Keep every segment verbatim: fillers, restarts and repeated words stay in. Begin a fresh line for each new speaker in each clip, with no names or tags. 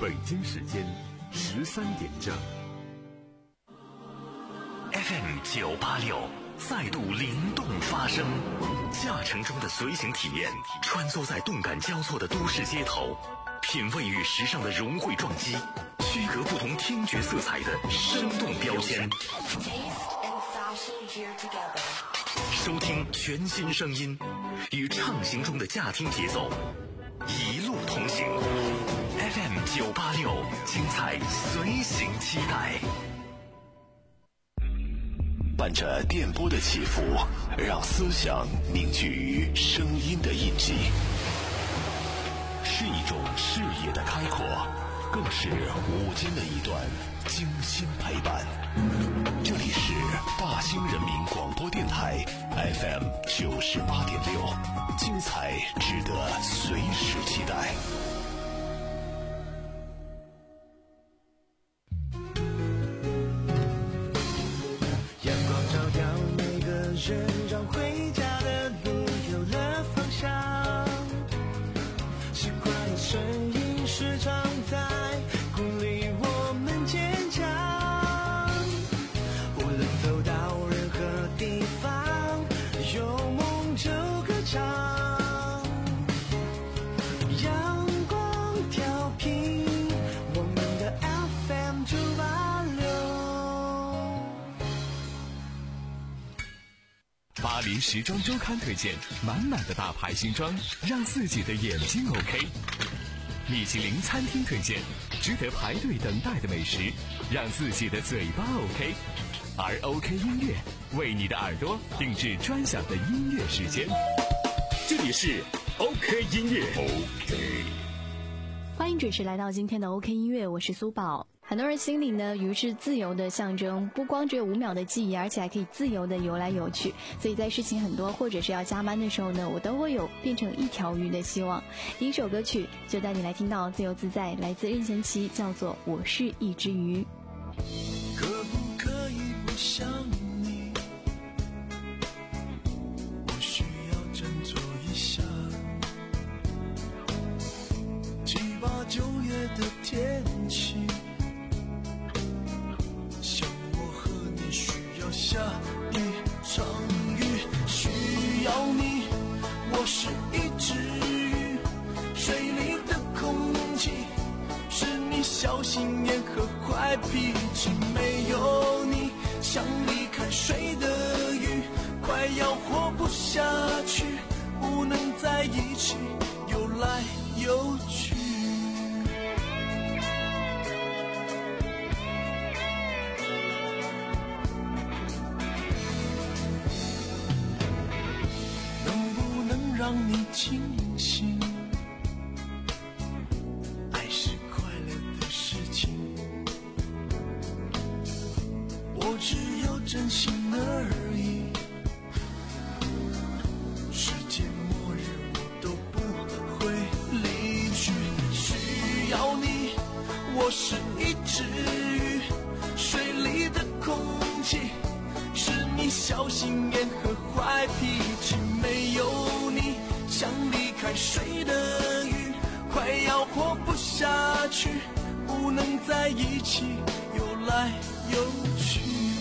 北京时间十三点正。
F M 九八六再度灵动发声，驾乘中的随行体验，穿梭在动感交错的都市街头，品味与时尚的融汇撞击，区隔不同听觉色彩的生动标签。收听全新声音，与畅行中的驾听节奏，一路同行。F M 九八六，精彩随行期待。
伴着电波的起伏，让思想凝聚于声音的印记，是一种视野的开阔，更是午间的一段精心陪伴。这里是大兴人民广播电台 F M 九十八点六，精彩值得随时期待。
让回家的路有了方向，习惯的声音时常在鼓励我们坚强，无论走到任何地方，有梦就歌唱，阳光调频我们的 F M 九八六。
巴黎时装周刊推荐满满的大牌新装，让自己的眼睛 OK。 米其林餐厅推荐值得排队等待的美食，让自己的嘴巴 OK。 而 OK 音乐为你的耳朵定制专享的音乐时间。
这里是 OK 音乐 OK。
欢迎准时来到今天的 OK 音乐，我是苏宝。很多人心里呢，鱼是自由的象征，不光只有五秒的记忆，而且还可以自由的游来游去。所以在事情很多或者是要加班的时候呢，我都会有变成一条鱼的希望。第一首歌曲就带你来听到自由自在，来自任贤齐，叫做我是一只鱼。
可不可以不想你，我需要振作一下。七八九月的天气，像我和你需要下一场雨，需要你，我是一只鱼，水里的空气是你小心眼和坏脾气，没有你像离开水的鱼，快要活不下去，不能在一起游来游去。让你清醒，爱是快乐的事情，我只有真心而已，世界末日我都不会离去，需要你，我是一只鱼，水里的空气是你小心眼和坏脾气，没有你像离开水的鱼，快要活不下去，不能在一起游来游去。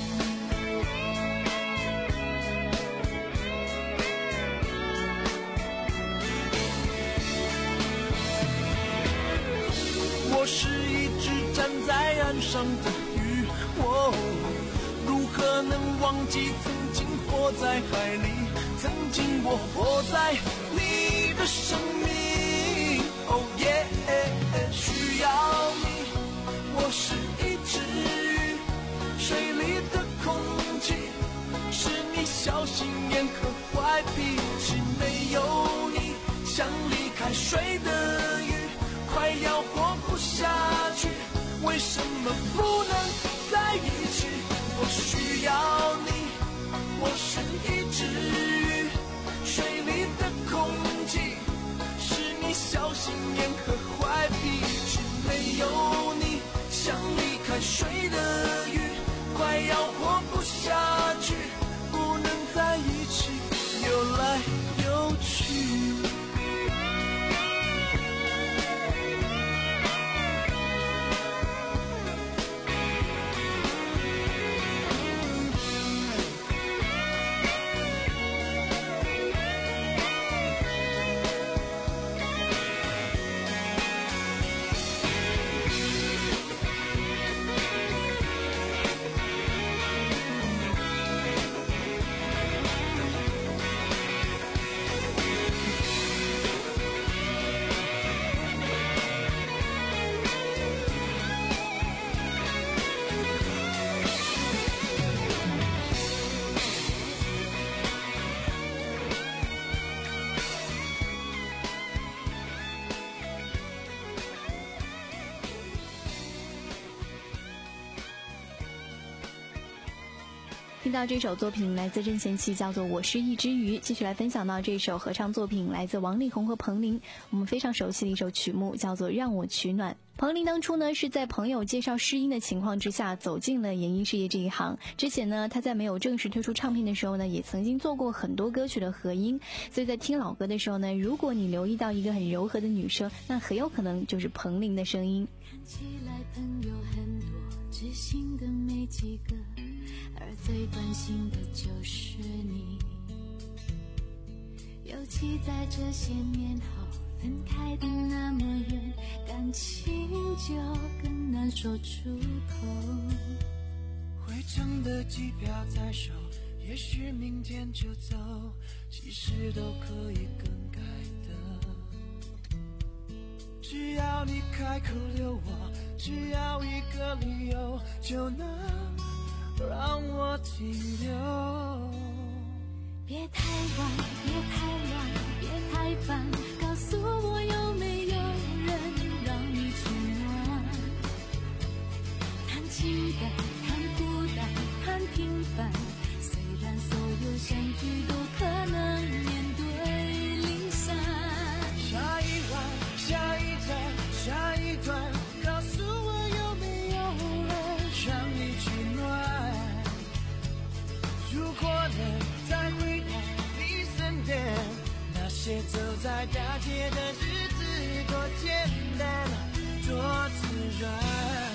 我是一只站在岸上的鱼，哦，如何能忘记曾经活在海里，曾经我活在你的生命，哦耶，需要你，我是一只鱼，水里的空气是你小心眼和坏脾气，没有你像离开水的鱼，快要活不下去，为什么不能在一起？我需要你，我是一只鱼，水里的空气是你小心眼和坏脾气，没有你像离开水的鱼，快要活不下去，不能在一起游来游去。
听到这首作品来自任贤齐，叫做《我是一只鱼》。继续来分享到这首合唱作品来自王力宏和彭羚，我们非常熟悉的一首曲目，叫做《让我取暖》。彭羚当初呢是在朋友介绍试音的情况之下走进了演艺事业这一行。之前呢她在没有正式推出唱片的时候呢，也曾经做过很多歌曲的合音，所以在听老歌的时候呢，如果你留意到一个很柔和的女声，那很有可能就是彭羚的声音。
看起来朋友很多，知心的没几个，而最关心的就是你。尤其在这些年后，分开的那么远，感情就更难说出口。
回程的机票在手，也许明天就走，其实都可以更改的。只要你开口留我，只要一个理由，就能让我停留。
别太晚，别太乱，别太烦，告诉我有没有人让你取暖。谈情感，谈孤单，谈平凡，虽然所有相聚都可能面对离散。
下一晚，下一站，下一段，告诉我有没有人让你取暖。如果能再回到你身边，那些走在大街的日子多简单，多自然。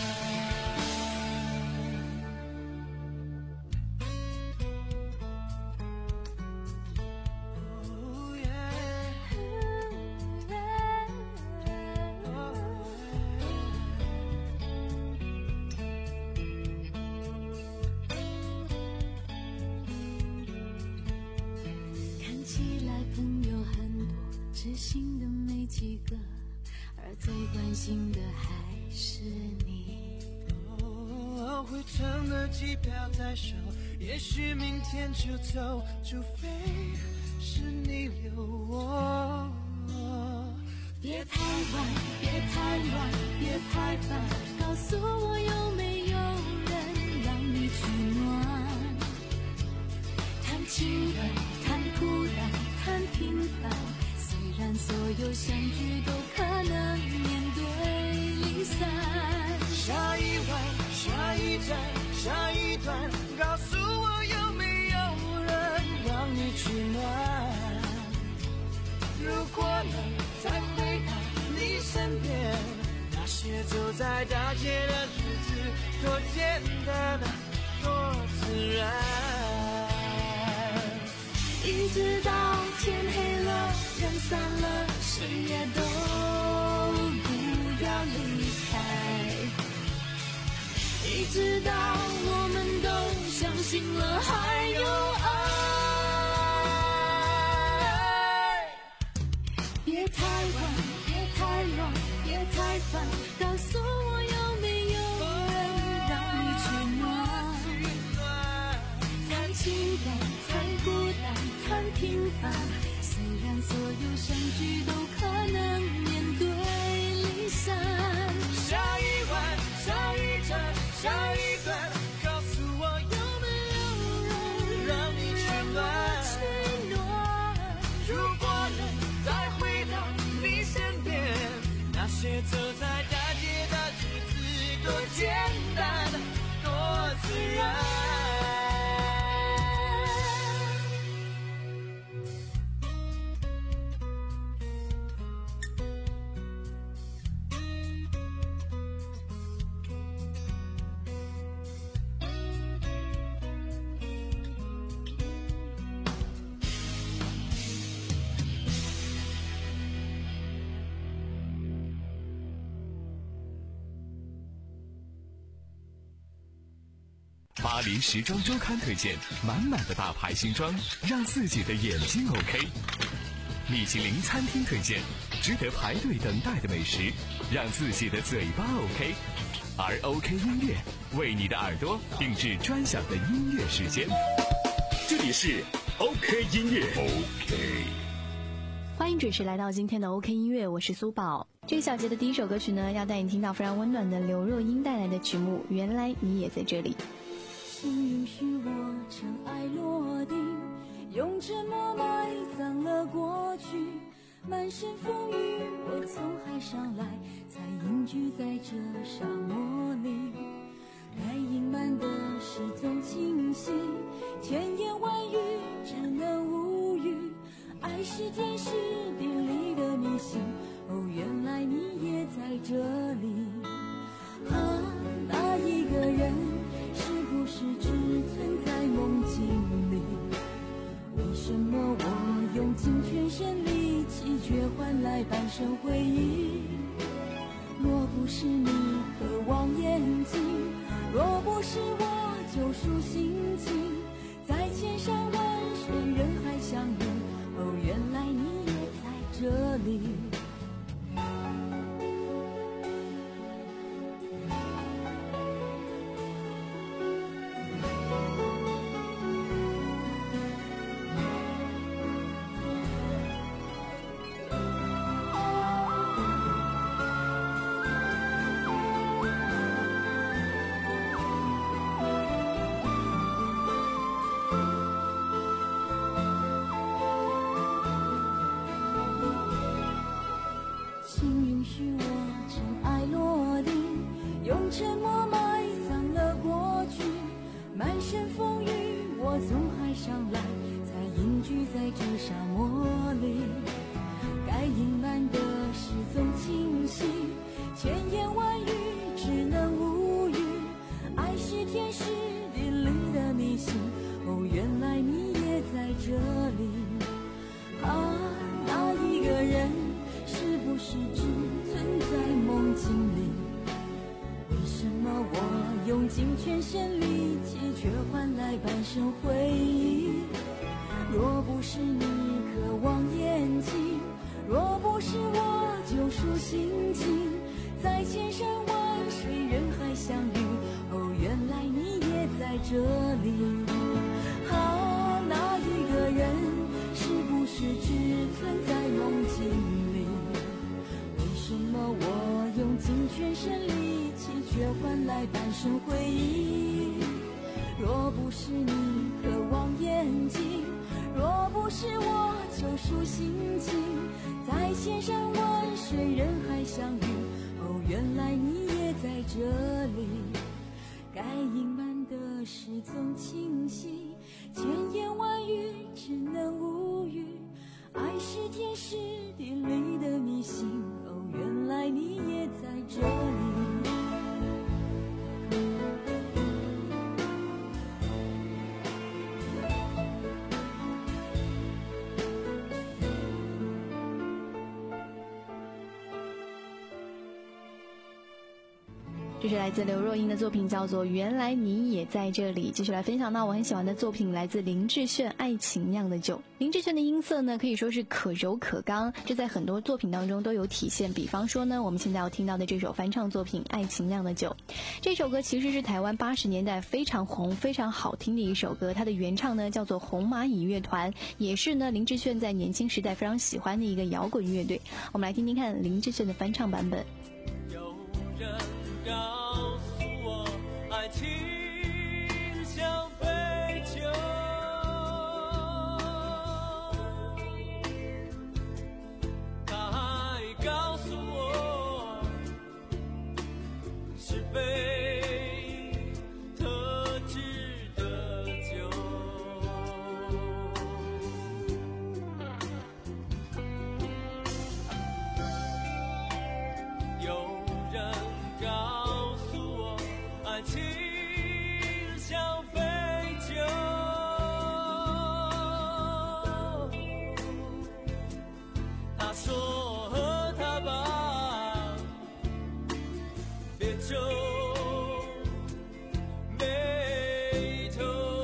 知心的没几个，而最关心的还是你。
哦，回程的机票在手，也许明天就走，除非是你留我。
别太晚，别太乱，别太烦，告诉我有没有人让你取暖。谈情感，谈孤单，谈平凡，虽然所有相聚都可能面对离散。
下一晚，下一站，下一段，告诉我有没有人让你取暖。如果能再回到你身边，那些走在大街的日子多简单，多自然。
一直到天黑了，人散了，谁也都不要离开。一直到我们都相信了还有爱。别太晚，别太乱，别太烦，告诉我有没有人让你取暖。谈情感，谈孤单，谈平凡，虽然所有相聚都可能面对离散。
下一晚，下一站，下一段，告诉我有没有人让你取暖。如果能再回到你身边，那些走在大街的日子多简单，多自然。
巴黎时装周刊推荐满满的大牌新装，让自己的眼睛 OK。米其林餐厅推荐值得排队等待的美食，让自己的嘴巴 OK。而 OK 音乐为你的耳朵定制专享的音乐时间。
这里是 OK 音乐 OK。
欢迎准时来到今天的 OK 音乐，我是苏宝。这个小节的第一首歌曲呢，要带你听到非常温暖的刘若英带来的曲目《原来你也在这里》。
请允许我尘埃落定，用沉默埋葬了过去。满身风雨，我从海上来，才隐居在这沙漠里。该隐瞒的事总清晰，千言万语只能无语。爱是天时地利的迷信，哦，原来你也在这里。啊，那一个人是不是只存在梦境里？为什么我用尽全身力气，却换来半生回忆？若不是你渴望眼睛，若不是我救赎心情，在千山万水人海相遇，哦，原来你也在这里。沉默埋葬了过去，满身风雨我从海上来，才隐居在这沙漠里。该隐瞒的事总清晰，千言万语只能无语。爱是天时地利的迷信，哦，原来你也在这里。啊，那一个人是不是只存在梦境里？为什么我用尽全身力气，却换来半生回忆？若不是你渴望眼睛，若不是我救赎心情，在千山万水人海相遇，哦，原来你也在这里。啊，那一个人是不是只存在梦境里？为什么我用尽全身力气，却换来半生回忆？若不是你渴望眼睛，若不是我救赎心情，在千山万水人海相遇，哦，原来你也在这里。该隐瞒的事总清晰，千言万语只能无语。爱是天时地利的迷信，哦，原来你也在这里。
这是来自刘若英的作品，叫做《原来你也在这里》。继续来分享到我很喜欢的作品，来自林志炫《爱情酿的酒》。林志炫的音色呢，可以说是可柔可刚，这在很多作品当中都有体现。比方说呢，我们现在要听到的这首翻唱作品《爱情酿的酒》，这首歌其实是台湾八十年代非常红、非常好听的一首歌。它的原唱呢叫做红蚂蚁乐团，也是呢林志炫在年轻时代非常喜欢的一个摇滚乐队。我们来听听看林志炫的翻唱版本。
有人告诉我，爱情像杯酒，他还告诉我，是杯特制的酒。有人告诉我，爱情像杯酒，他说喝它吧，别皱眉头，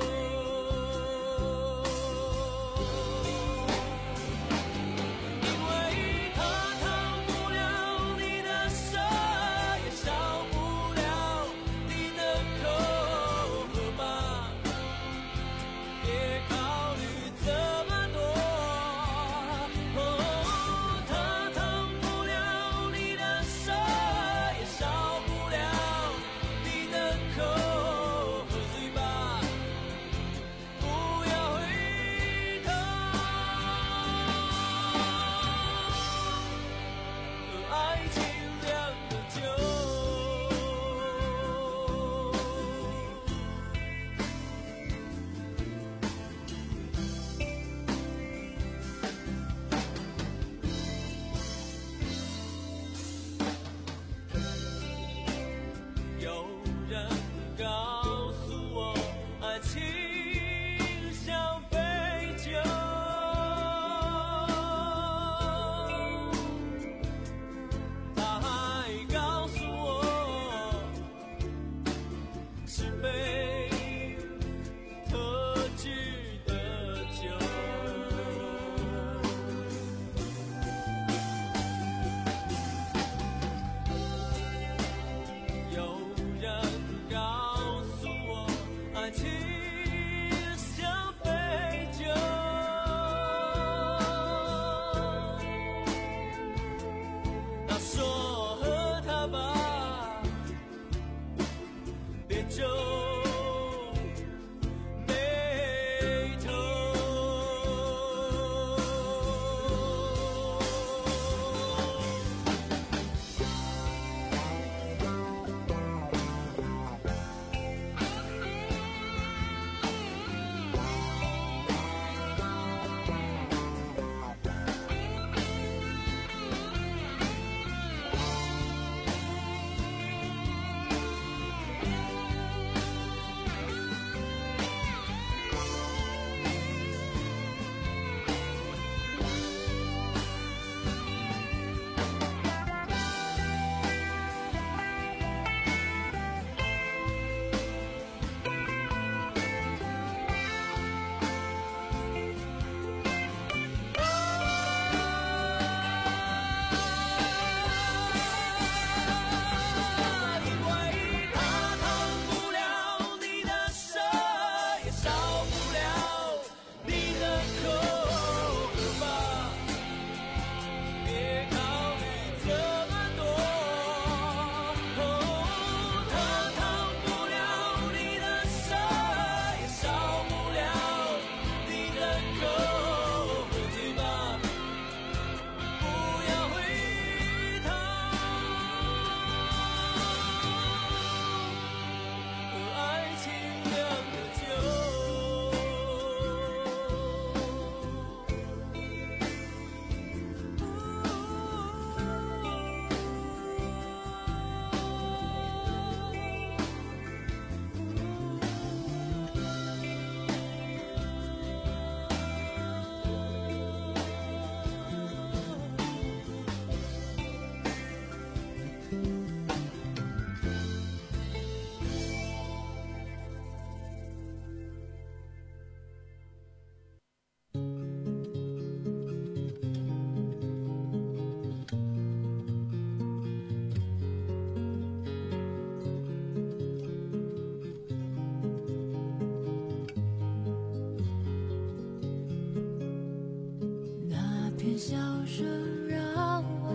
因为它烫不了你的舌，也烧不了你的口，喝吧，别考虑这么多。哦，它烫不了你的舌，也烧不了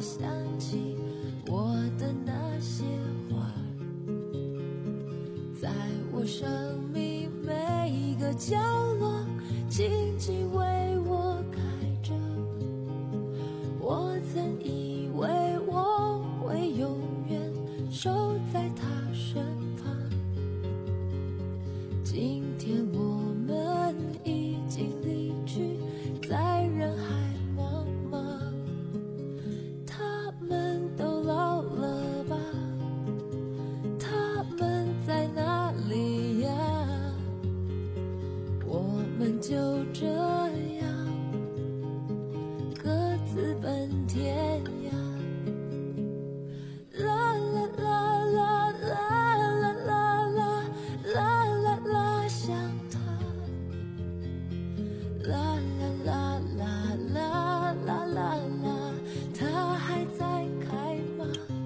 想起我的那些花，在我生命每一个角落静静为我开着。我曾以为我会永远守在他身旁，今天我们已经离去，在人海茫茫。他们都老了吧？他们在哪里呀？我们就这样各自奔天涯。啦啦啦啦啦啦啦啦啦啦啦，想他。啦啦啦啦啦啦啦啦，他还在开吗？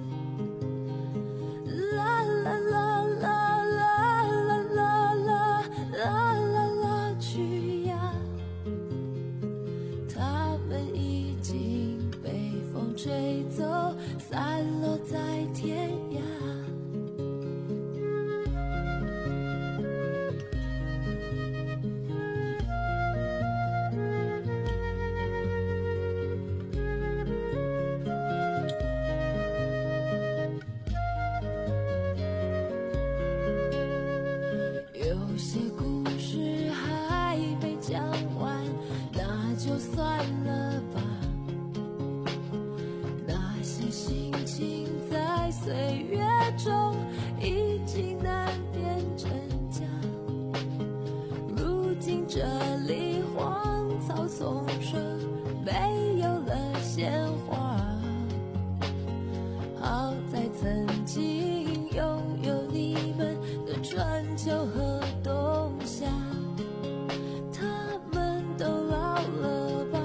啦啦啦啦啦啦啦啦啦啦啦，去呀！他们已经被风吹走，散落在天涯。有些故事还没讲完，那就算了吧。那些心情在岁月中已经难辨真假。如今这里荒草丛生，没有了鲜花。好在曾经拥有你们的春秋和冬夏。他们都老了吧？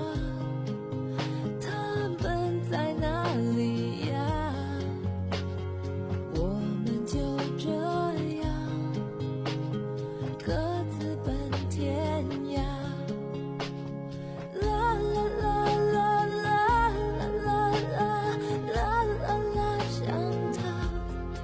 他们在哪里呀？我们就这样各自奔天涯。啦啦啦啦啦啦啦啦啦啦啦，想他。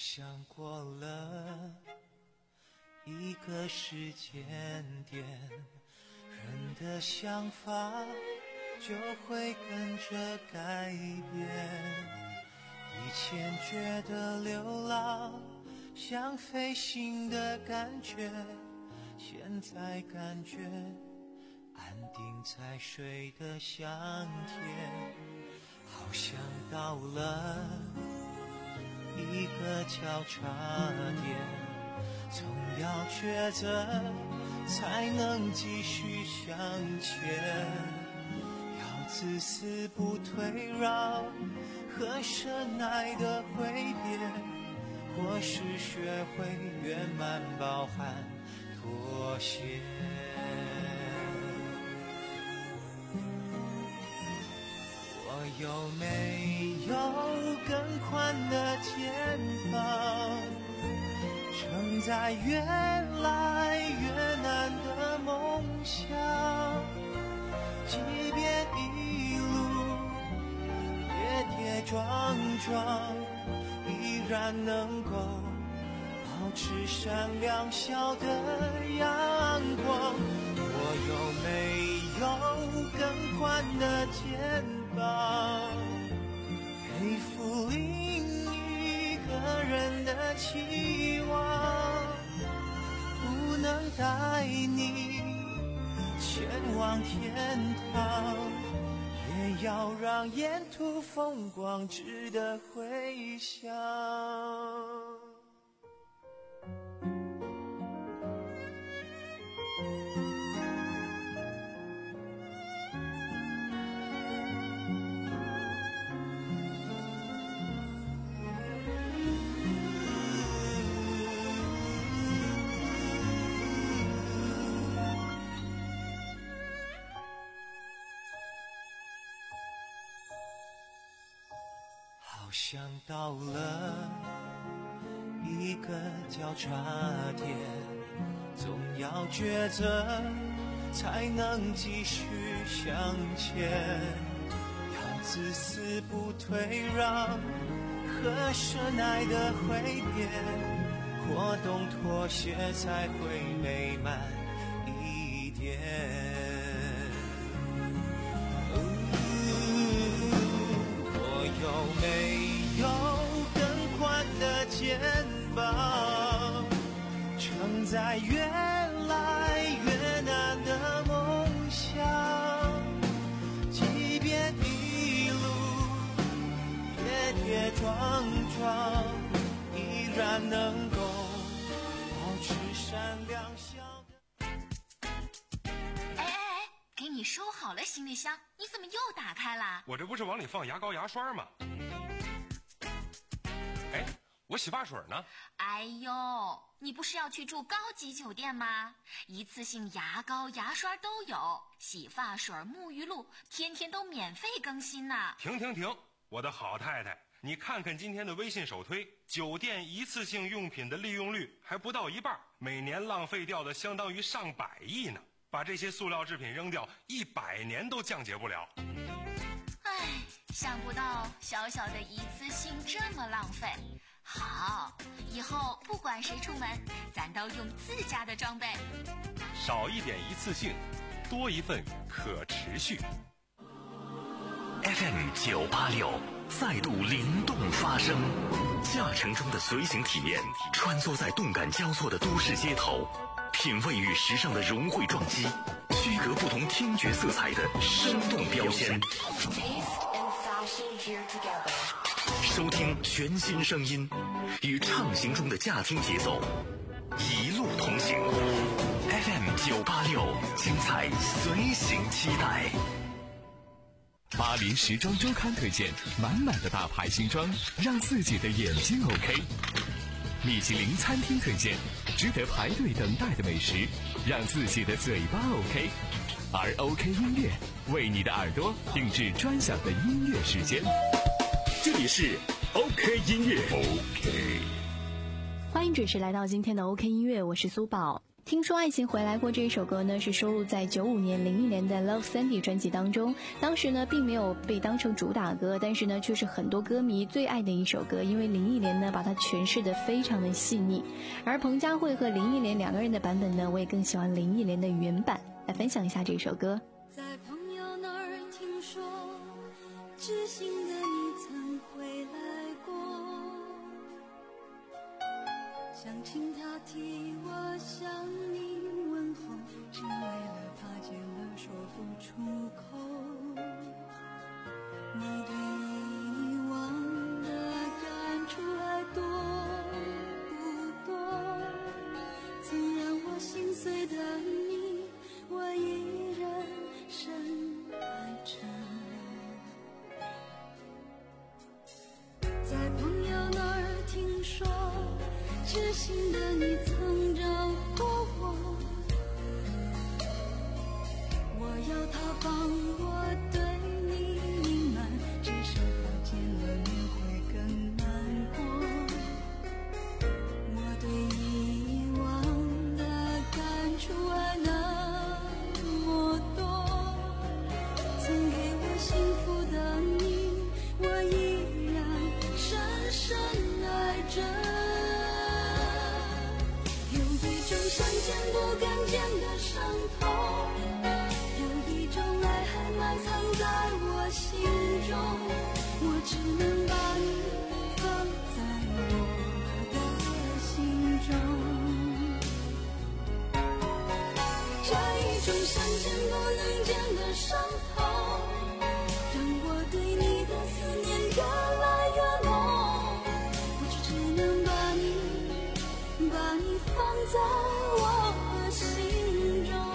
像过了一个时间点，人的想法就会跟着改变。以前觉得流浪像飞行的感觉，现在感觉安定在水的香甜。好像到了一个交叉点，总要抉择才能继续向前。要自私不退让和深爱的挥别，或是学会圆满包含妥协。我有没有更宽的肩膀，承载越来越难的梦想？即便一路跌跌撞撞，依然能够保持闪亮笑的阳光。我有没有更宽的肩膀，背负另一个人的期望？不能带你前往天堂，也要让沿途风光值得回想。好像到了一个交叉点，总要抉择才能继续向前。要自私不退让和深爱的挥别，或懂妥协才会美满一点。有没有更宽的肩膀，承载越来越难的梦想？即便一路跌跌撞撞，依然能够保持闪亮笑的。
哎哎哎，给你收好了行李箱，你怎么又打开了？
我这不是往里放牙膏牙刷吗？哎，我洗发水呢？
哎呦，你不是要去住高级酒店吗？一次性牙膏牙刷都有，洗发水沐浴露天天都免费更新呢。
停停停，我的好太太，你看看今天的微信首推，酒店一次性用品的利用率还不到一半，每年浪费掉的相当于上百亿呢。把这些塑料制品扔掉，一百年都降解不了。
唉，想不到小小的一次性这么浪费。好，以后不管谁出门，咱都用自家的装备。
少一点一次性，多一份可持续。
F M 九八六再度灵动发声，驾乘中的随行体验，穿梭在动感交错的都市街头，品味与时尚的融汇撞击，区隔不同听觉色彩的生动标签。收听全新声音，与畅行中的驾听节奏，一路同行。F M 九八六，精彩随行期待。
巴黎时装周刊推荐满满的大牌新装，让自己的眼睛 OK。米其林餐厅推荐值得排队等待的美食，让自己的嘴巴 OK。而 OK 音乐为你的耳朵定制专享的音乐时间。
这里是 OK 音乐 OK。
欢迎准时来到今天的 OK 音乐，我是苏宝。 听说爱情回来过这一首歌呢，是收录在九五年林忆莲的 Love Sandy 专辑当中。当时呢并没有被当成主打歌，但是呢却是很多歌迷最爱的一首歌，因为林忆莲呢把它诠释得非常的细腻。而彭佳慧和林忆莲两个人的版本呢，我也更喜欢林忆莲的原版。来分享一下这首歌。
在朋友那儿听说，知心的你曾回来过，想请他替我向你问候，只为了他见了说不出口。你对以往的感触还多不多？曾让我心碎的你，我依然深爱着。在朋友那儿听说，知心的你曾找过我，我要他帮我对你隐瞒，只剩他见了面会更难过。我对以往的感触还那么多，曾给我幸福的你，我依然深深爱着。想见不敢见的伤痛，有一种爱还埋藏在我心中，我只能把你放在我的心中。这一种想见不能见的伤痛，让我对你的思念越来越浓，我就只能把你把你放在我心中。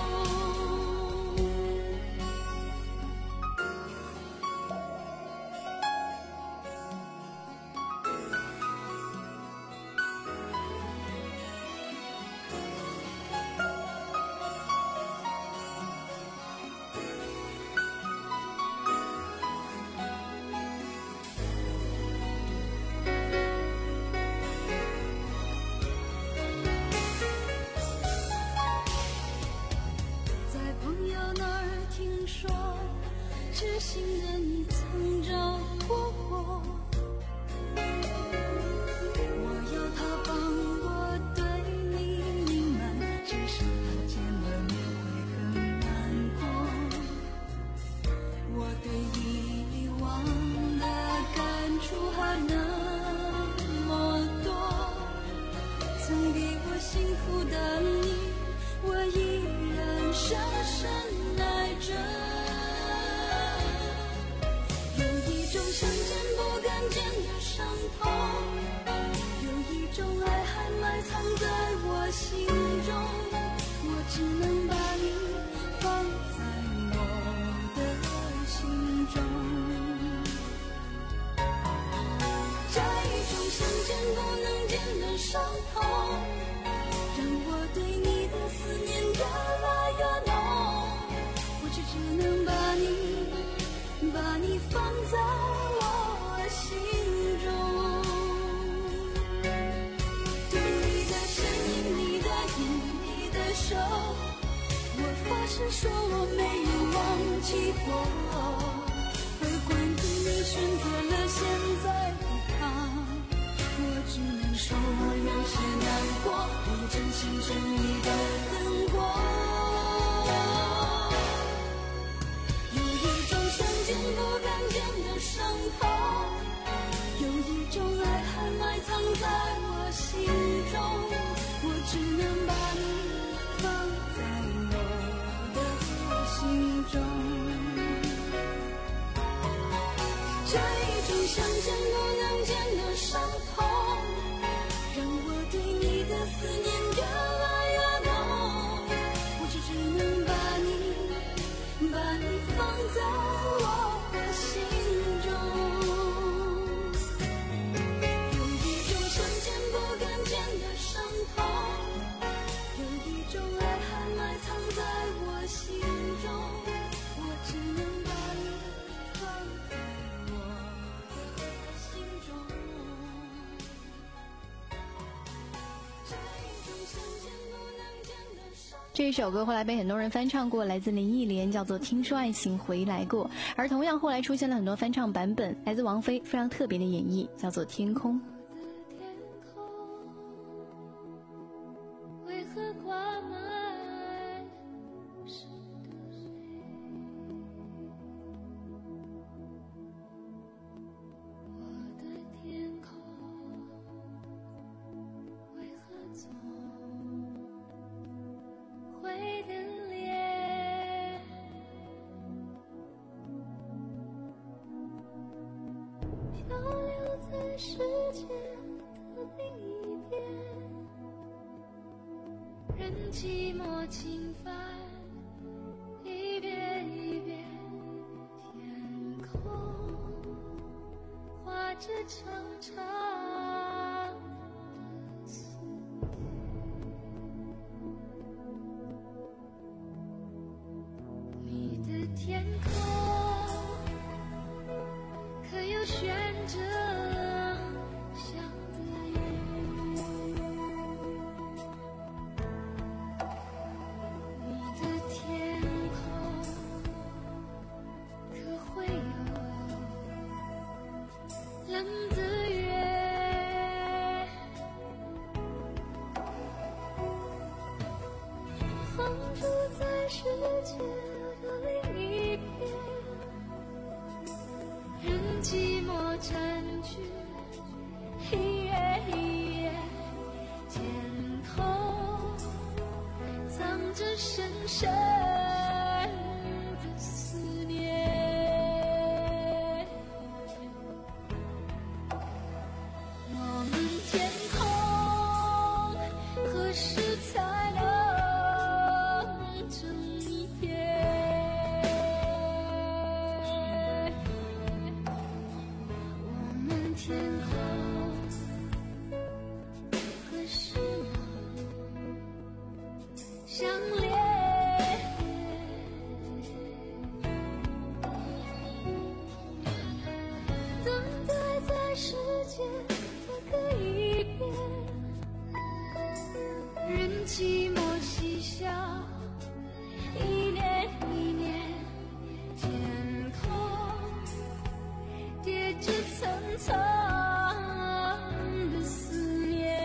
知心的你曾找过我，我要他帮我对你隐瞒，只是他见了面会更难过。我对以往的感触还那么多，曾给我幸福的你，我依然深深爱着。想见不敢见的伤痛，有一种爱还埋藏在我心中，我只能把你放在我的心中。这一种想见不能见的伤痛，让我对你的思念越来越浓，我就只能把你把你放在我心中。对你的身影，你的影，你的手，我发誓说我没有忘记过。而关于你选择了现在的他，我只能说我有些难过，我真心真意的等过。见不敢见的伤痛，有一种爱还埋藏在我心中，我只能把你放在我的心中。这一种想见不能见的伤痛，让我对你的思念越来越浓，我就只能把你把你放在我心中。有一种想见不敢见的伤痛，有一种爱还埋藏在我心中，我只能把你放在我的心中。
这一首歌后来被很多人翻唱过，来自林忆莲，叫做《听说爱情回来过》。而同样后来出现了很多翻唱版本，来自王菲非常特别的演绎，叫做《天空》。
为何挂满是的泪？我的天空为何总会等裂？漂流在世界的另一边，任寂寞侵犯，一遍一遍，天空画着长长的思念。你的天空可有悬着想的云？你的天空可会有冷的月？放逐在世界的另一边，任寂寞占据一夜一夜，天空藏着深深的思念。我们天空何时才能睁一眼？我们天空何时能相恋？等待在世界的各一边，任寂寞嬉笑，一年一年，天空叠着层层的思念。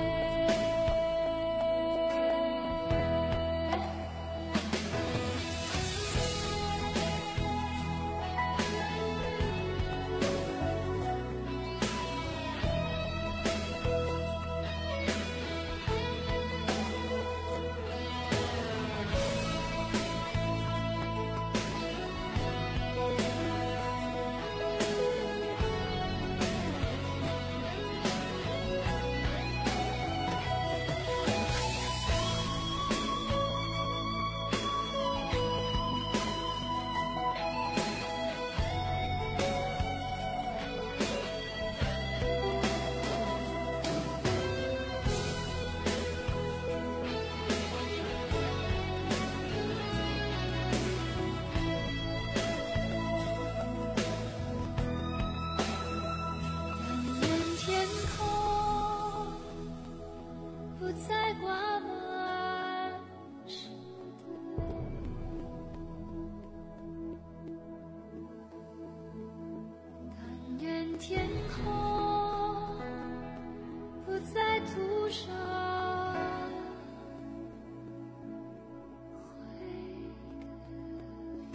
但愿天空不再挂满湿的泪，但愿天空不再涂上灰的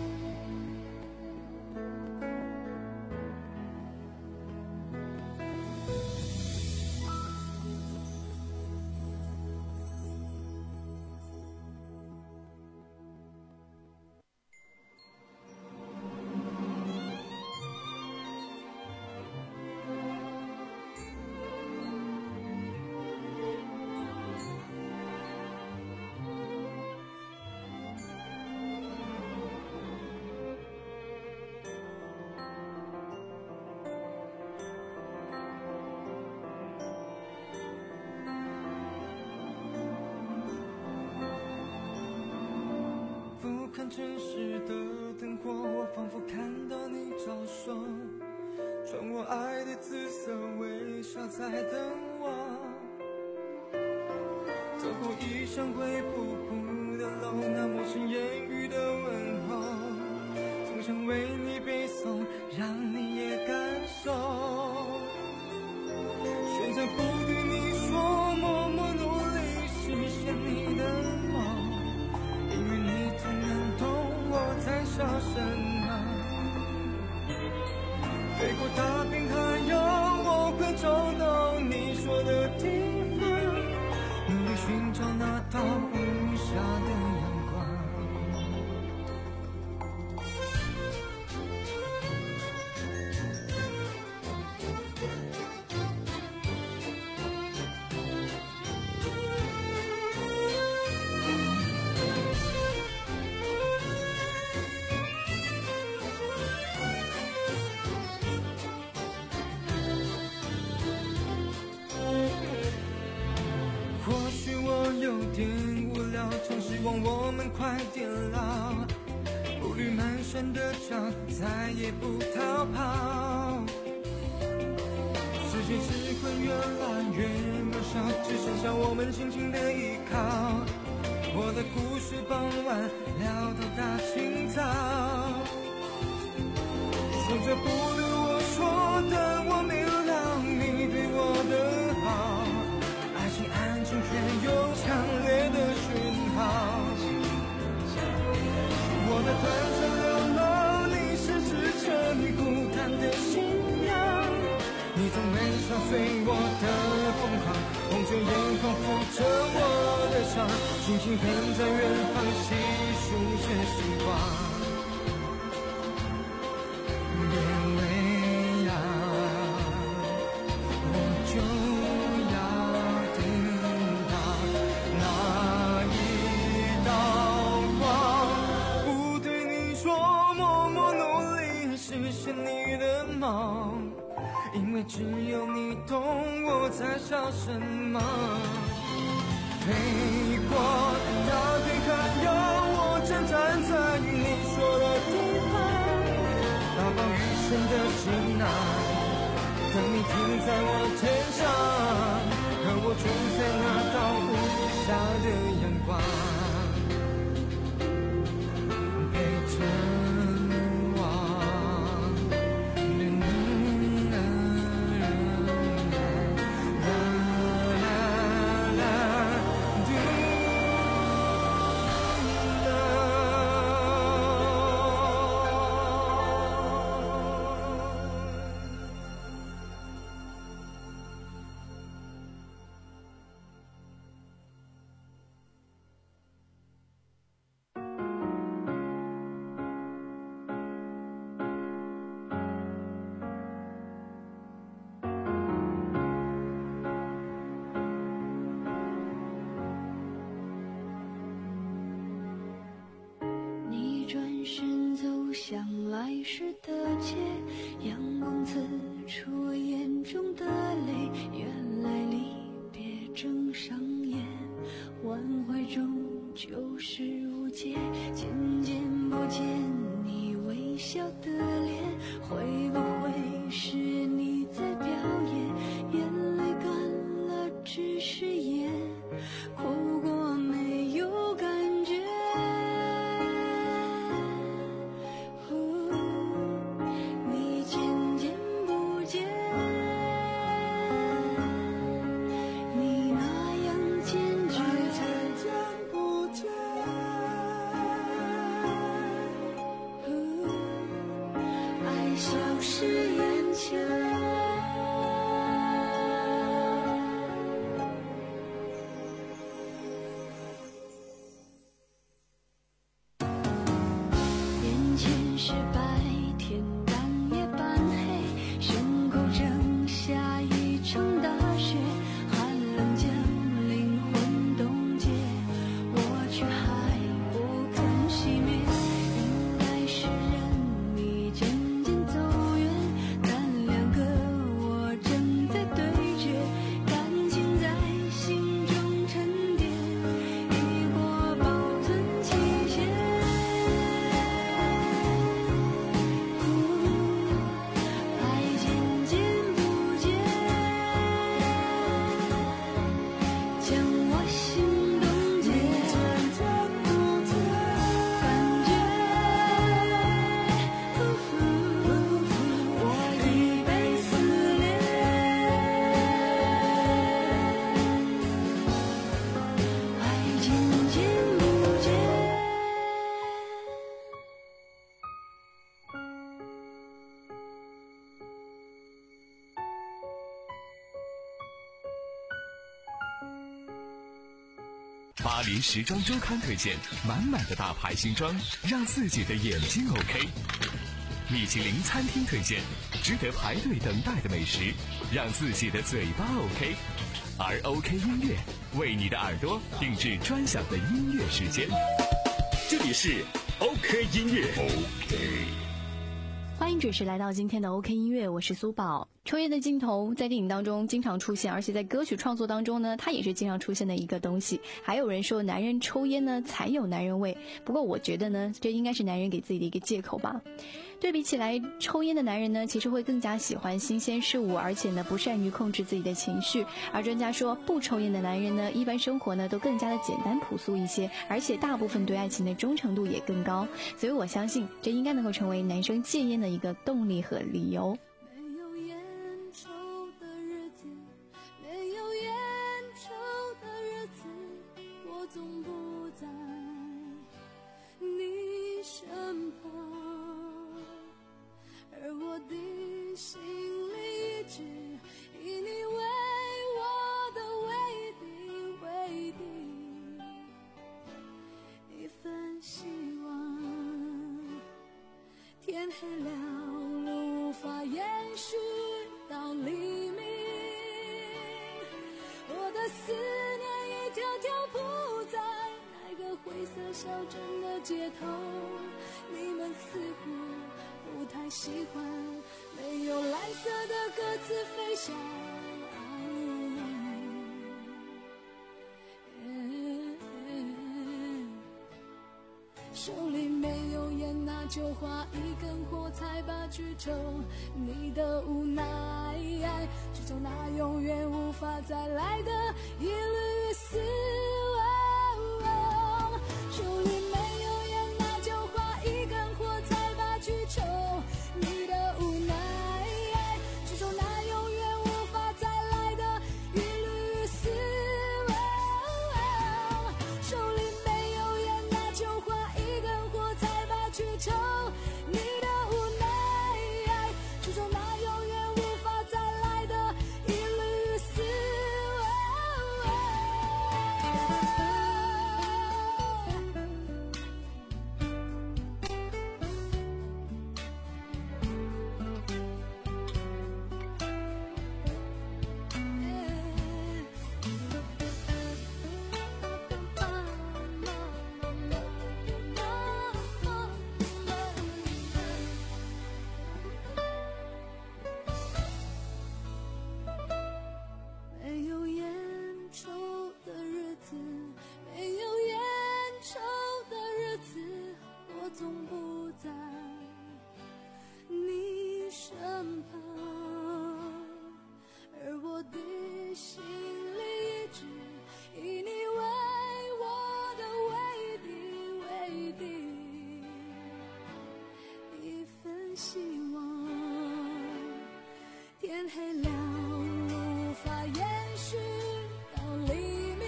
俯瞰城市的灯火，我仿佛看到你招手，穿我爱的紫色微笑在等我。走过一声会扑扑的楼，那陌生言语的问候，总想为你背诵，让你也感受。选择不对你说，默默努力实现你的梦，因为你总能懂我在笑什么。飞过大片海洋，我会找到你说的地方，努力寻找那道无暇的阳光。或许我有点无聊，常希望我们快点老，步履蹒跚的脚再也不逃跑，世界只会越来越渺小，只剩下我们轻轻的依靠。我的故事傍晚聊到大清早，选择不对我说，但我明了你对我的好，爱情安静却有强烈的讯号。我的短暂流浪，你是支撑孤单的信仰，你总微笑随我的疯狂，红着眼眶抚着我的伤，轻轻喷在远方细数着星光。别为呀，我就要等到那一道光，不对你说，默默努力实现你的梦，因为只有你懂我在笑什么。飞过大片海洋，我正站在与你说的地方，大暴雨声的指南，等你停在我肩上，和我住在那道无暇的阳光，陪着我。
向来时的街，阳光刺出眼中的泪，原来离别正上演，挽回终究是无解，渐渐不见你微笑的脸，会不会是你在表演？眼泪干了只是眼，哭过没有感觉，你渐渐不见，你那样坚决，渐渐不见，爱消失眼前。
巴黎时装周刊推荐，满满的大牌新装，让自己的眼睛 OK。米其林餐厅推荐，值得排队等待的美食，让自己的嘴巴 OK。而 OK 音乐为你的耳朵定制专享的音乐时间。
这里是 OK 音乐 OK。
欢迎准时来到今天的 OK 音乐，我是苏宝。抽烟的镜头在电影当中经常出现，而且在歌曲创作当中呢，它也是经常出现的一个东西。还有人说男人抽烟呢才有男人味，不过我觉得呢，这应该是男人给自己的一个借口吧。对比起来，抽烟的男人呢，其实会更加喜欢新鲜事物，而且呢不善于控制自己的情绪。而专家说，不抽烟的男人呢，一般生活呢都更加的简单朴素一些，而且大部分对爱情的忠诚度也更高。所以我相信，这应该能够成为男生戒烟的一个动力和理由。
没有烟抽的日子，没有烟抽的日子，我总不在你身旁，而我的心里一直以你为我的唯一唯一一份希望。天黑了，路无法延续到黎明，我的思念一条条铺在那个灰色小镇的街头，你们似乎不太喜欢没有蓝色的鸽子飞翔，手里没有烟，那就划一根火柴吧去抽，你的无奈，这种那永远无法再来的一缕死亡。手里没有烟，那就划一根火柴吧去抽，你的无奈，这种那永远无法再来的一缕死亡。手里没有烟，那就划一根火柴吧去抽，你的无奈，这种那永远无法再来的一缕死亡。没有烟抽的日子，没有烟抽的日子，我总不在你身旁，而我的心里一直以你为我的唯一唯一一份希望。天黑了，无法延续到黎明，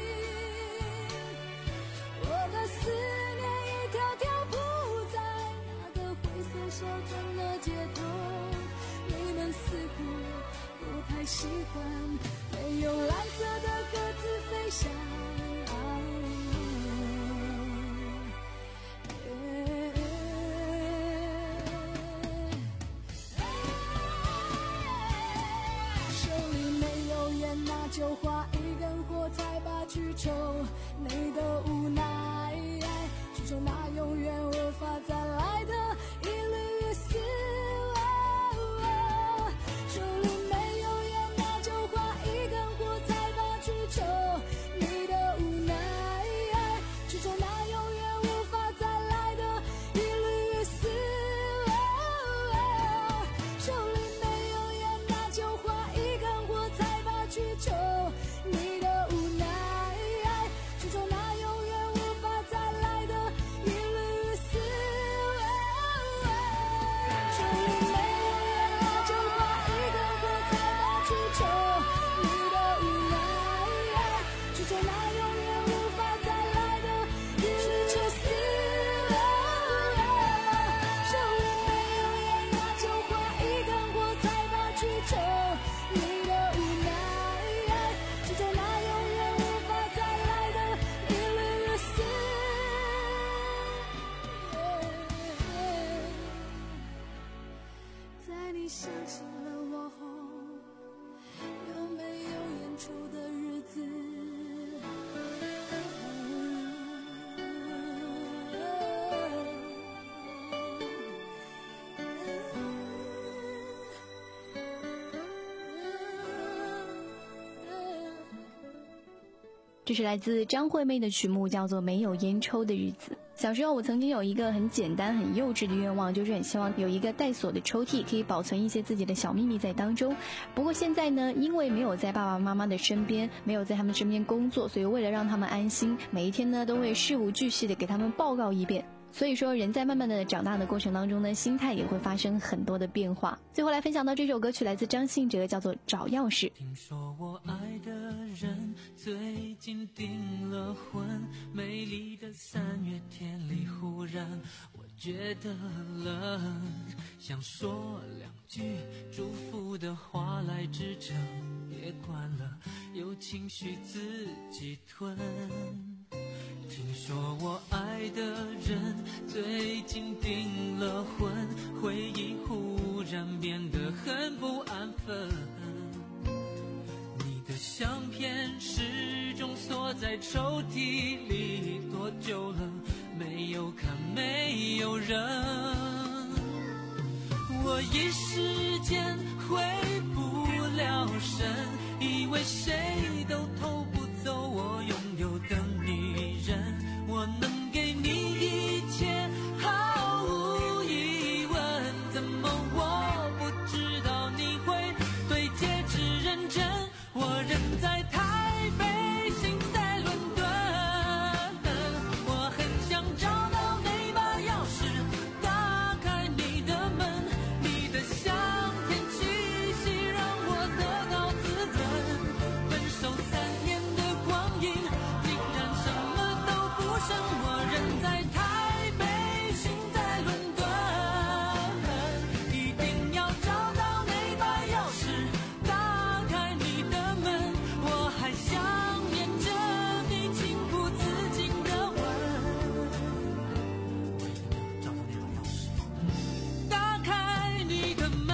我的思念一条条铺在那个灰色小镇的街头，你们似乎不太喜欢没有蓝色的鸽子飞翔，手里没有烟，那就划一根火柴吧去抽，你的无奈，这种那永远无法再来的一缕死亡。手里没有烟，那就划一根火柴吧去抽，你的无奈，这种那永远无法再来的一缕死亡。手里没有烟，那就划一根火柴吧去抽，你的无奈，这种那永远
这是来自张惠妹的曲目，叫做《没有烟抽的日子》。小时候我曾经有一个很简单很幼稚的愿望，就是很希望有一个带锁的抽屉，可以保存一些自己的小秘密在当中。不过现在呢，因为没有在爸爸妈妈的身边，没有在他们身边工作，所以为了让他们安心，每一天呢都会事无巨细的给他们报告一遍。所以说人在慢慢的长大的过程当中呢，心态也会发生很多的变化。最后来分享到这首歌曲来自张信哲，叫做《找钥匙》。
听说我爱的人最近订了婚，美丽的三月天里忽然我觉得冷，想说两句祝福的话来支撑，别管了，有情绪自己吞。听说我爱的人最近订了婚，回忆忽然变得很不安分，你的相片始终锁在抽屉里，多久了没有看没有人，我一时间回不了神，以为谁都偷不走我拥有的女人，我能给你一切毫无疑问，怎么我不知道你会对戒指认真，我人在台北心在伦敦，我很想找到那把钥匙打开你的门，你的香甜气息让我得到滋润，分手三年的光阴竟然什么都不剩，我人在台北心在伦敦，一定要找到那把钥匙打开你的门，我还想念着你情不自禁的吻，我一定要找到那把钥匙打开你的门。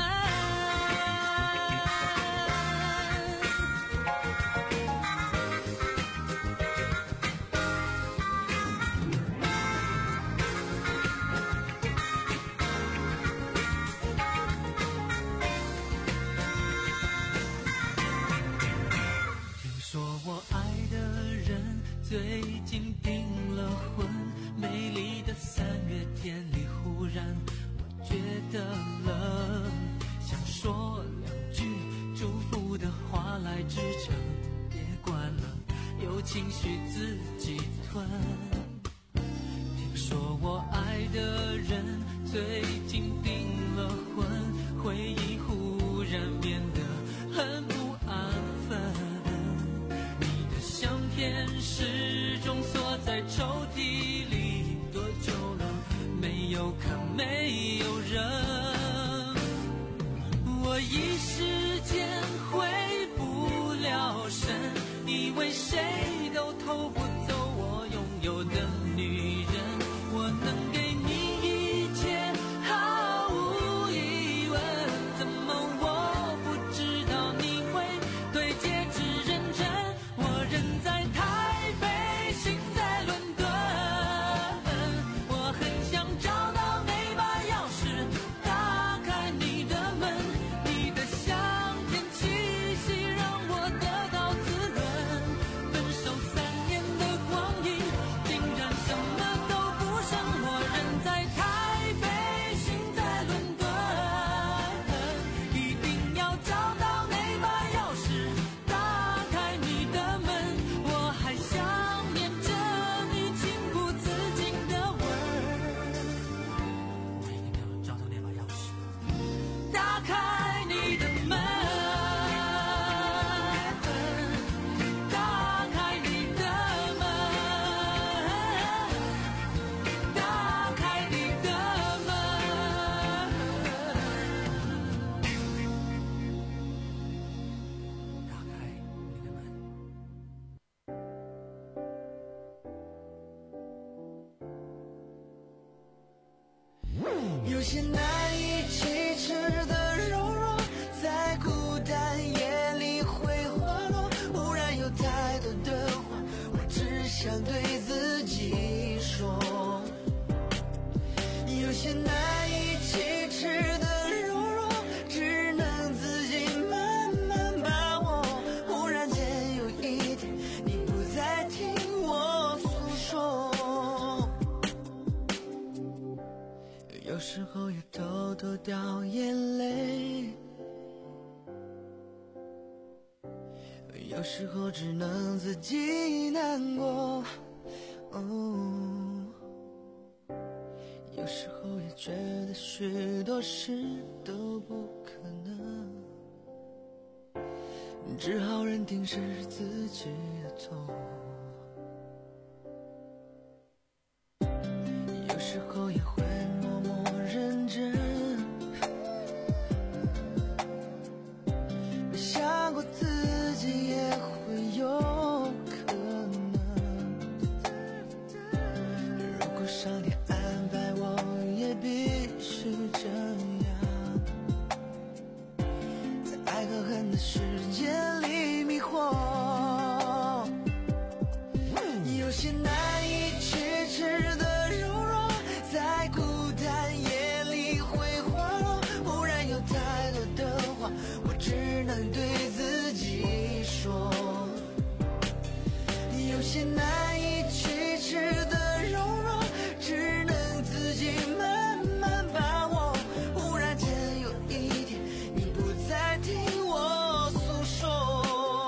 听说我爱的人最近订了婚，美丽的三月天里忽然我觉得冷，想说两句祝福的话来支撑，别管了，有情绪自己吞。听说我爱的人最近订了婚，回忆忽然变得很不安分，你的相片始终锁在抽屉里，多久了没有看没有人，我一时间回不了神，以为谁都偷不走我拥有的女人，我能给你一切毫无疑问，怎么我不知道你会对戒指认真，我人在台北心在伦敦，我很想找到那把钥匙打开你的门，你的香甜气息让我得到滋润，分手三年的光阴竟然什么都不剩，我人在台北心在伦敦，一定要找到那把钥匙打开你的门，我还想念着你情不自禁的吻，我一定要找到那把钥匙打开你的门，打开你的门，打开你的门，打开你的门。
有些难以启齿的柔弱，在孤单夜里会滑落。忽然有太多的话，我只想对自己说。有些难以启齿的柔弱，只能自己慢慢把握。忽然间有一天，你不在有时候也偷偷掉眼泪，有时候只能自己难过，哦，有时候也觉得许多事都不可能，只好认定是自己的错。有时候也会默默认真，没想过自己也会有可能。如果上天安排，我也必须这样，在爱和恨的世界里迷惑，有些难以启齿的柔弱，在孤单夜里会滑落。忽然有太多的话，我只能对自己说。有些难以启齿的柔弱，只能自己慢慢把握。忽然间有一天，你不再听我诉说。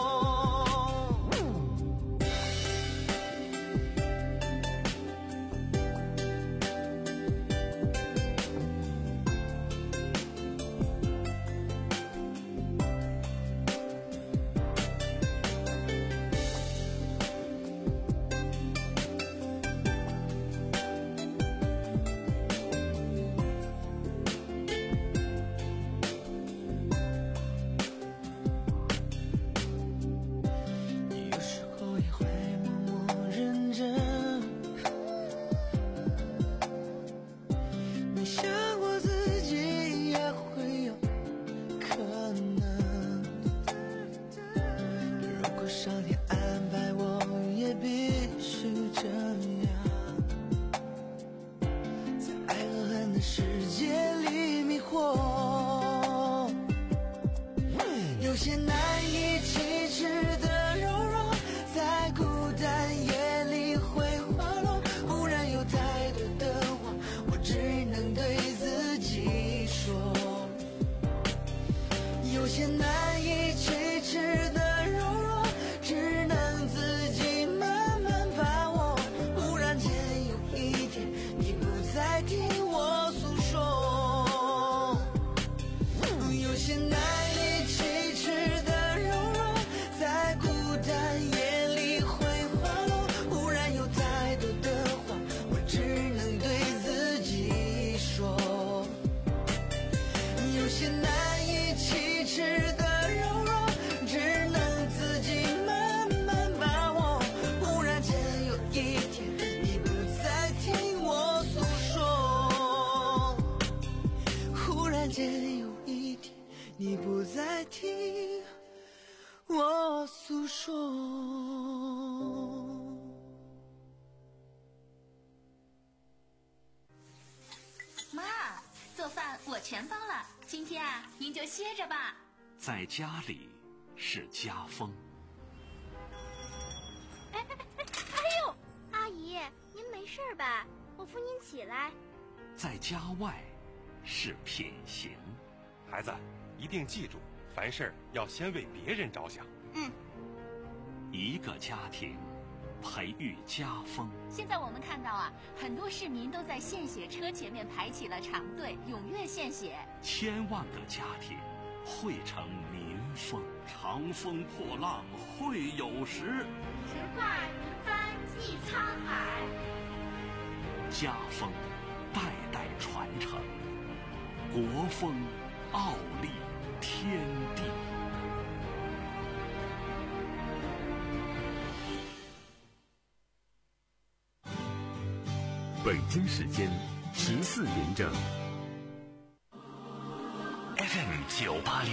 有时候也会默默认真，没想过自己也会有可能。如果上天安排，我也必须这样，在爱和恨的世界里迷惑。有些难以启齿的柔弱，在孤单夜里会滑落。忽然有太多的话，我只能对自己说。有些难以启齿的柔弱，只能自己慢慢把握。忽然间有一天，你不再听我诉说。有些难以启齿的柔弱，在孤单夜里会滑落。忽然有太多的话，我只能对自己说。有些难以启齿的柔弱，只能自己慢慢把握。忽然间有一天，你不再听我诉说。忽然间有一天，你不再听我诉说。
妈，做饭我全包了，今天啊，您就歇着吧。
在家里是家风，
哎哎哎哎呦，阿姨，您没事吧？我扶您起来。
在家外是品行。
孩子，一定记住，凡事要先为别人着想。
嗯。
一个家庭培育家风。
现在我们看到啊，很多市民都在献血车前面排起了长队，踊跃献血。
千万个家庭汇成民风。长风破浪会有时，
直挂云帆济沧海。
家风代代传承，国风傲立天地。
北京时间十四点整。
F M 九八六。